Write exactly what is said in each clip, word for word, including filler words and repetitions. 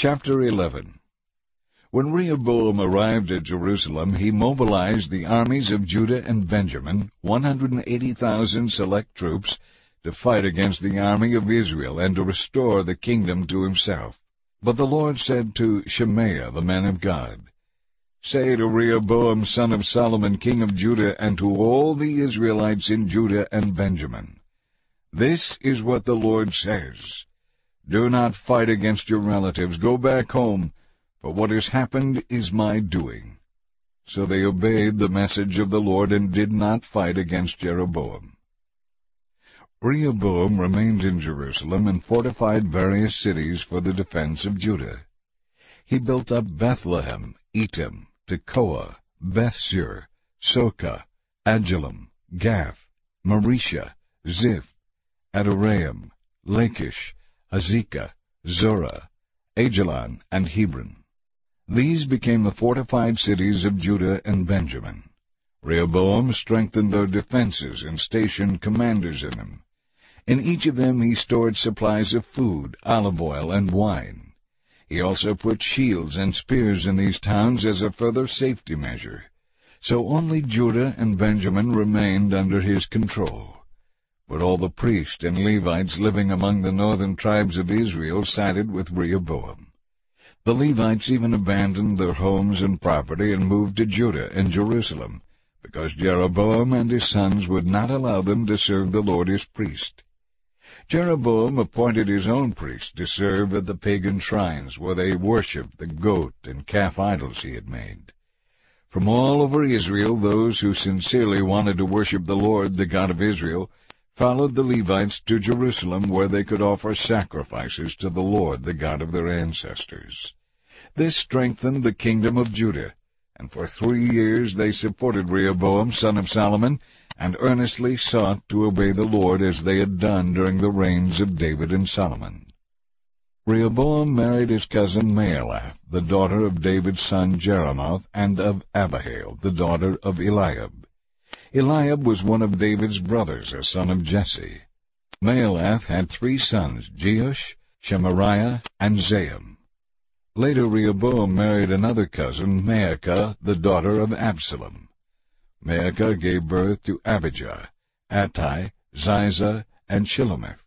Chapter eleven. When Rehoboam arrived at Jerusalem, he mobilized the armies of Judah and Benjamin, one hundred eighty thousand select troops, to fight against the army of Israel and to restore the kingdom to himself. But the Lord said to Shemaiah the man of God, "Say to Rehoboam son of Solomon king of Judah and to all the Israelites in Judah and Benjamin, this is what the Lord says. Do not fight against your relatives. Go back home, for what has happened is my doing." So they obeyed the message of the Lord and did not fight against Jeroboam. Rehoboam remained in Jerusalem and fortified various cities for the defense of Judah. He built up Bethlehem, Etam, Tekoa, Bethsur, Soka, Adullam, Gath, Maresha, Ziph, Adoraim, Lachish, Azekah, Zorah, Ajalon, and Hebron. These became the fortified cities of Judah and Benjamin. Rehoboam strengthened their defenses and stationed commanders in them. In each of them he stored supplies of food, olive oil, and wine. He also put shields and spears in these towns as a further safety measure. So only Judah and Benjamin remained under his control. But all the priests and Levites living among the northern tribes of Israel sided with Rehoboam. The Levites even abandoned their homes and property and moved to Judah and Jerusalem, because Jeroboam and his sons would not allow them to serve the Lord as priest. Jeroboam appointed his own priests to serve at the pagan shrines where they worshipped the goat and calf idols he had made. From all over Israel, those who sincerely wanted to worship the Lord, the God of Israel, followed the Levites to Jerusalem, where they could offer sacrifices to the Lord, the God of their ancestors. This strengthened the kingdom of Judah, and for three years they supported Rehoboam son of Solomon, and earnestly sought to obey the Lord as they had done during the reigns of David and Solomon. Rehoboam married his cousin Mahalath, the daughter of David's son Jeremoth, and of Abihail, the daughter of Eliab. Eliab was one of David's brothers, a son of Jesse. Mahalath had three sons, Jeush, Shemariah, and Zaham. Later Rehoboam married another cousin, Maacah, the daughter of Absalom. Maacah gave birth to Abijah, Attai, Ziza, and Shilomith.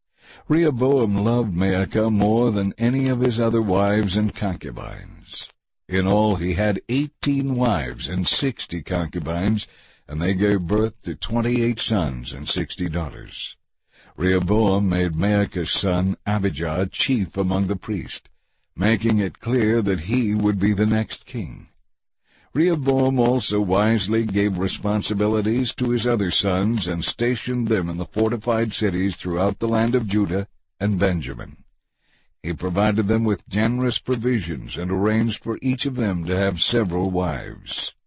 Rehoboam loved Maacah more than any of his other wives and concubines. In all he had eighteen wives and sixty concubines, and they gave birth to twenty-eight sons and sixty daughters. Rehoboam made Maacah's son Abijah chief among the priests, making it clear that he would be the next king. Rehoboam also wisely gave responsibilities to his other sons and stationed them in the fortified cities throughout the land of Judah and Benjamin. He provided them with generous provisions and arranged for each of them to have several wives.